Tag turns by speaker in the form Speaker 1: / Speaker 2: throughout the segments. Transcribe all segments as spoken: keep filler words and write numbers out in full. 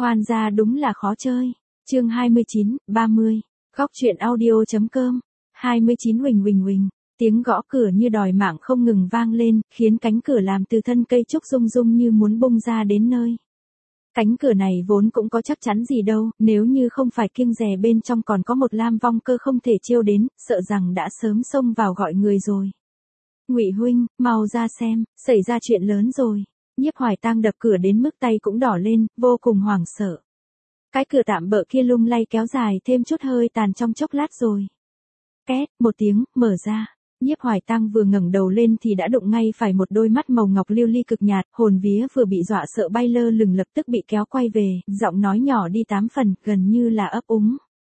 Speaker 1: Khoan ra đúng là khó chơi. Chương hai mươi chín, ba mươi. Góc truyện audio.com. hai mươi chín Huỳnh Huỳnh Huỳnh. Tiếng gõ cửa như đòi mạng không ngừng vang lên, khiến cánh cửa làm từ thân cây trúc rung rung như muốn bung ra đến nơi. Cánh cửa này vốn cũng có chắc chắn gì đâu, nếu như không phải kiêng dè bên trong còn có một Lam Vong Cơ không thể trêu đến, sợ rằng đã sớm xông vào gọi người rồi. Ngụy huynh, mau ra xem, xảy ra chuyện lớn rồi. Nhiếp Hoài Tang đập cửa đến mức tay cũng đỏ lên, vô cùng hoảng sợ. Cái cửa tạm bợ kia lung lay kéo dài thêm chút hơi tàn trong chốc lát rồi. Két, một tiếng, mở ra. Nhiếp Hoài Tang vừa ngẩng đầu lên thì đã đụng ngay phải một đôi mắt màu ngọc lưu ly cực nhạt, hồn vía vừa bị dọa sợ bay lơ lửng lập tức bị kéo quay về, giọng nói nhỏ đi tám phần, gần như là ấp úng.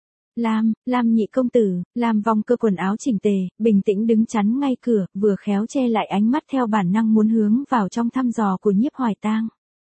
Speaker 1: Lam, Lam nhị công tử, Lam Vong Cơ quần áo chỉnh tề, bình tĩnh đứng chắn ngay cửa, vừa khéo che lại ánh mắt theo bản năng muốn hướng vào trong thăm dò của Nhiếp Hoài Tang.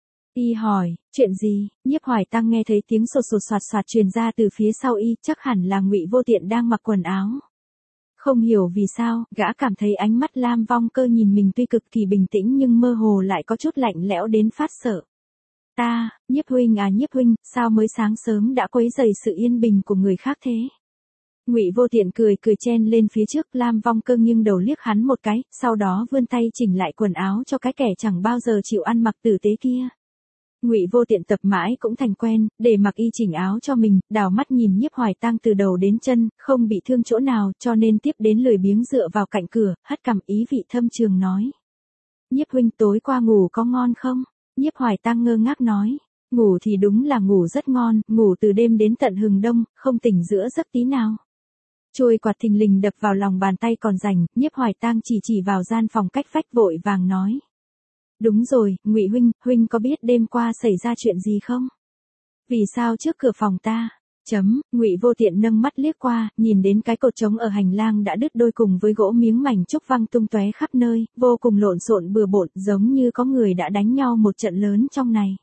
Speaker 1: Y hỏi, chuyện gì? Nhiếp Hoài Tang nghe thấy tiếng sột sột soạt soạt truyền ra từ phía sau y, chắc hẳn là Ngụy Vô Tiện đang mặc quần áo. Không hiểu vì sao, gã cảm thấy ánh mắt Lam Vong Cơ nhìn mình tuy cực kỳ bình tĩnh nhưng mơ hồ lại có chút lạnh lẽo đến phát sợ. Ta, Nhiếp huynh à Nhiếp huynh, sao mới sáng sớm đã quấy rầy sự yên bình của người khác thế? Ngụy Vô Tiện cười cười chen lên phía trước, Lam Vong Cơ nghiêng đầu liếc hắn một cái, sau đó vươn tay chỉnh lại quần áo cho cái kẻ chẳng bao giờ chịu ăn mặc tử tế kia. Ngụy Vô Tiện tập mãi cũng thành quen, để mặc y chỉnh áo cho mình, đảo mắt nhìn Nhiếp Hoài Tang từ đầu đến chân, không bị thương chỗ nào, cho nên tiếp đến lười biếng dựa vào cạnh cửa, hất cằm ý vị thâm trường nói. Nhiếp huynh tối qua ngủ có ngon không? Nhiếp Hoài Tang ngơ ngác nói. Ngủ thì đúng là ngủ rất ngon, ngủ từ đêm đến tận hừng đông, không tỉnh giữa giấc tí nào. Chuôi quạt thình lình đập vào lòng bàn tay còn rảnh, Nhiếp Hoài Tang chỉ chỉ vào gian phòng cách vách vội vàng nói. Đúng rồi, Ngụy huynh, huynh có biết đêm qua xảy ra chuyện gì không? Vì sao trước cửa phòng ta? Chấm, Ngụy Vô Tiện nâng mắt liếc qua, nhìn đến cái cột trống ở hành lang đã đứt đôi cùng với gỗ miếng mảnh trúc văng tung tóe khắp nơi, vô cùng lộn xộn bừa bộn, giống như có người đã đánh nhau một trận lớn trong này.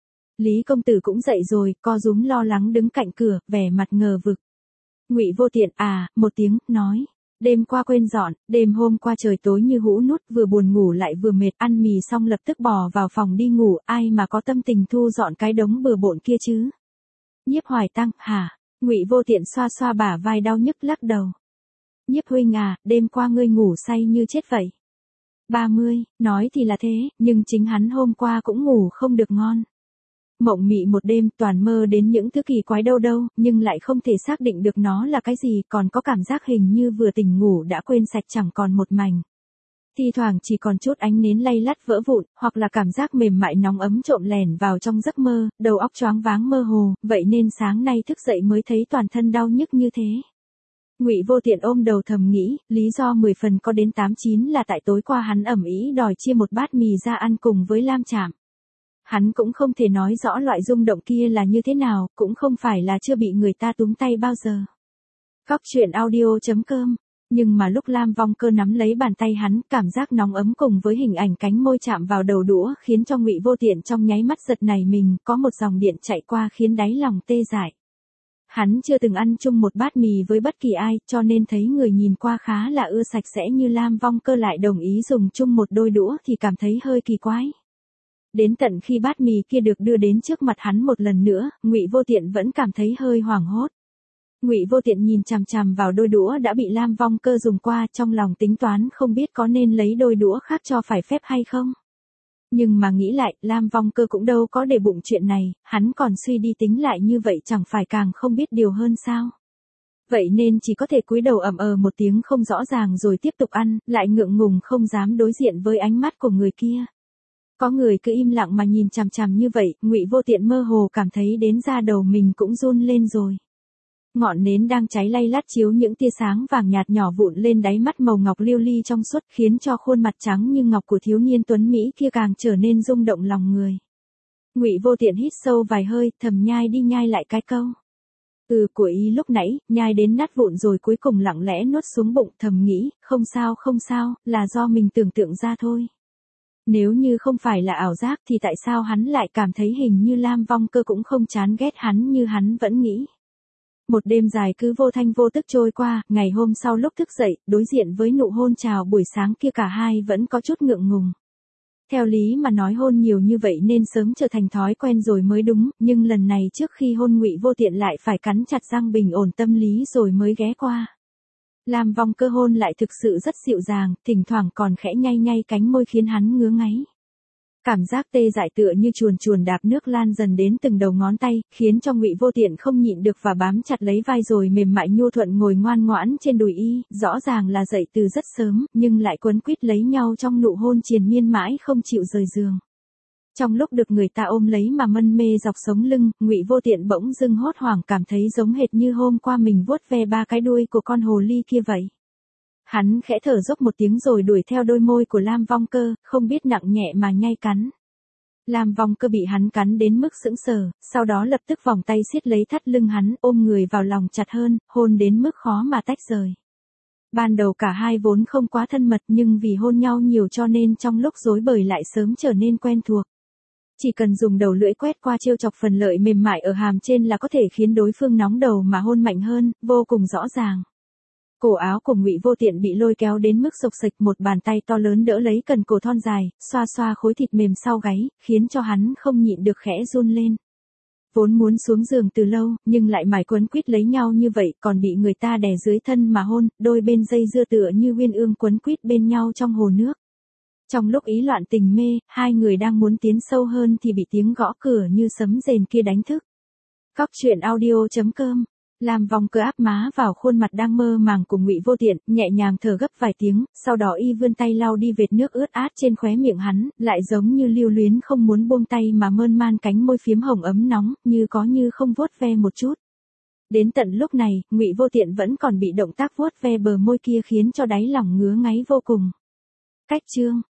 Speaker 1: Lý công tử cũng dậy rồi, co rúm lo lắng đứng cạnh cửa, vẻ mặt ngờ vực. Ngụy Vô Tiện à, một tiếng, nói. Đêm qua quên dọn, đêm hôm qua trời tối như hũ nút, vừa buồn ngủ lại vừa mệt, ăn mì xong lập tức bò vào phòng đi ngủ, ai mà có tâm tình thu dọn cái đống bừa bộn kia chứ? Nhiếp Hoài Tang, hả? Ngụy Vô Tiện xoa xoa bả vai đau nhức lắc đầu. Nhiếp huynh à, đêm qua ngươi ngủ say như chết vậy. ba mươi, nói thì là thế, nhưng chính hắn hôm qua cũng ngủ không được ngon. Mộng mị một đêm toàn mơ đến những thứ kỳ quái đâu đâu, nhưng lại không thể xác định được nó là cái gì, còn có cảm giác hình như vừa tỉnh ngủ đã quên sạch chẳng còn một mảnh. Thi thoảng chỉ còn chút ánh nến lay lắt vỡ vụn, hoặc là cảm giác mềm mại nóng ấm trộm lẻn vào trong giấc mơ, đầu óc choáng váng mơ hồ, vậy nên sáng nay thức dậy mới thấy toàn thân đau nhức như thế. Ngụy Vô Tiện ôm đầu thầm nghĩ, lý do mười phần có đến tám chín là tại tối qua hắn ầm ĩ đòi chia một bát mì ra ăn cùng với Lam Trạm. Hắn cũng không thể nói rõ loại rung động kia là như thế nào, cũng không phải là chưa bị người ta túm tay bao giờ. Góc truyện audio.com. Nhưng mà lúc Lam Vong Cơ nắm lấy bàn tay hắn, cảm giác nóng ấm cùng với hình ảnh cánh môi chạm vào đầu đũa khiến cho Ngụy Vô Tiện trong nháy mắt giật nảy mình, có một dòng điện chạy qua khiến đáy lòng tê dại. Hắn chưa từng ăn chung một bát mì với bất kỳ ai, cho nên thấy người nhìn qua khá là ưa sạch sẽ như Lam Vong Cơ lại đồng ý dùng chung một đôi đũa thì cảm thấy hơi kỳ quái. Đến tận khi bát mì kia được đưa đến trước mặt hắn một lần nữa, Ngụy Vô Tiện vẫn cảm thấy hơi hoảng hốt. Ngụy Vô Tiện nhìn chằm chằm vào đôi đũa đã bị Lam Vong Cơ dùng qua, trong lòng tính toán không biết có nên lấy đôi đũa khác cho phải phép hay không. Nhưng mà nghĩ lại, Lam Vong Cơ cũng đâu có để bụng chuyện này, hắn còn suy đi tính lại như vậy chẳng phải càng không biết điều hơn sao. Vậy nên chỉ có thể cúi đầu ậm ờ một tiếng không rõ ràng rồi tiếp tục ăn, lại ngượng ngùng không dám đối diện với ánh mắt của người kia. Có người cứ im lặng mà nhìn chằm chằm như vậy, Ngụy Vô Tiện mơ hồ cảm thấy đến da đầu mình cũng run lên rồi. Ngọn nến đang cháy lay lắt chiếu những tia sáng vàng nhạt nhỏ vụn lên đáy mắt màu ngọc lưu ly trong suốt, khiến cho khuôn mặt trắng như ngọc của thiếu niên tuấn mỹ kia càng trở nên rung động lòng người. Ngụy Vô Tiện hít sâu vài hơi, thầm nhai đi nhai lại cái câu. Ừ của ý lúc nãy, nhai đến nát vụn rồi cuối cùng lặng lẽ nuốt xuống bụng, thầm nghĩ, không sao không sao, là do mình tưởng tượng ra thôi. Nếu như không phải là ảo giác thì tại sao hắn lại cảm thấy hình như Lam Vong Cơ cũng không chán ghét hắn như hắn vẫn nghĩ. Một đêm dài cứ vô thanh vô tức trôi qua, ngày hôm sau lúc thức dậy, đối diện với nụ hôn chào buổi sáng kia cả hai vẫn có chút ngượng ngùng. Theo lý mà nói hôn nhiều như vậy nên sớm trở thành thói quen rồi mới đúng, nhưng lần này trước khi hôn Ngụy Vô Tiện lại phải cắn chặt răng bình ổn tâm lý rồi mới ghé qua. Lam Vong Cơ hôn lại thực sự rất dịu dàng, thỉnh thoảng còn khẽ nhay nhay cánh môi khiến hắn ngứa ngáy. Cảm giác tê dại tựa như chuồn chuồn đạp nước lan dần đến từng đầu ngón tay, khiến cho Ngụy Vô Tiện không nhịn được và bám chặt lấy vai rồi mềm mại nhu thuận ngồi ngoan ngoãn trên đùi y, rõ ràng là dậy từ rất sớm, nhưng lại quấn quýt lấy nhau trong nụ hôn triền miên mãi không chịu rời giường. Trong lúc được người ta ôm lấy mà mân mê dọc sống lưng, Ngụy Vô Tiện bỗng dưng hốt hoảng cảm thấy giống hệt như hôm qua mình vuốt ve ba cái đuôi của con hồ ly kia vậy. Hắn khẽ thở dốc một tiếng rồi đuổi theo đôi môi của Lam Vong Cơ, không biết nặng nhẹ mà nhai cắn. Lam Vong Cơ bị hắn cắn đến mức sững sờ, sau đó lập tức vòng tay siết lấy thắt lưng hắn, ôm người vào lòng chặt hơn, hôn đến mức khó mà tách rời. Ban đầu cả hai vốn không quá thân mật nhưng vì hôn nhau nhiều cho nên trong lúc rối bời lại sớm trở nên quen thuộc. Chỉ cần dùng đầu lưỡi quét qua trêu chọc phần lợi mềm mại ở hàm trên là có thể khiến đối phương nóng đầu mà hôn mạnh hơn, vô cùng rõ ràng. Cổ áo của Ngụy Vô Tiện bị lôi kéo đến mức xộc xệch, một bàn tay to lớn đỡ lấy cần cổ thon dài, xoa xoa khối thịt mềm sau gáy, khiến cho hắn không nhịn được khẽ run lên. Vốn muốn xuống giường từ lâu, nhưng lại mải quấn quýt lấy nhau như vậy, còn bị người ta đè dưới thân mà hôn, đôi bên dây dưa tựa như uyên ương quấn quýt bên nhau trong hồ nước. Trong lúc ý loạn tình mê, hai người đang muốn tiến sâu hơn thì bị tiếng gõ cửa như sấm rền kia đánh thức. Cóc truyện audio chấm com. Lam Vong Cơ áp má vào khuôn mặt đang mơ màng của Ngụy Vô Tiện, nhẹ nhàng thở gấp vài tiếng, sau đó y vươn tay lau đi vệt nước ướt át trên khóe miệng hắn, lại giống như lưu luyến không muốn buông tay mà mơn man cánh môi phiếm hồng ấm nóng, như có như không vuốt ve một chút. Đến tận lúc này, Ngụy Vô Tiện vẫn còn bị động tác vuốt ve bờ môi kia khiến cho đáy lòng ngứa ngáy vô cùng. Cách chương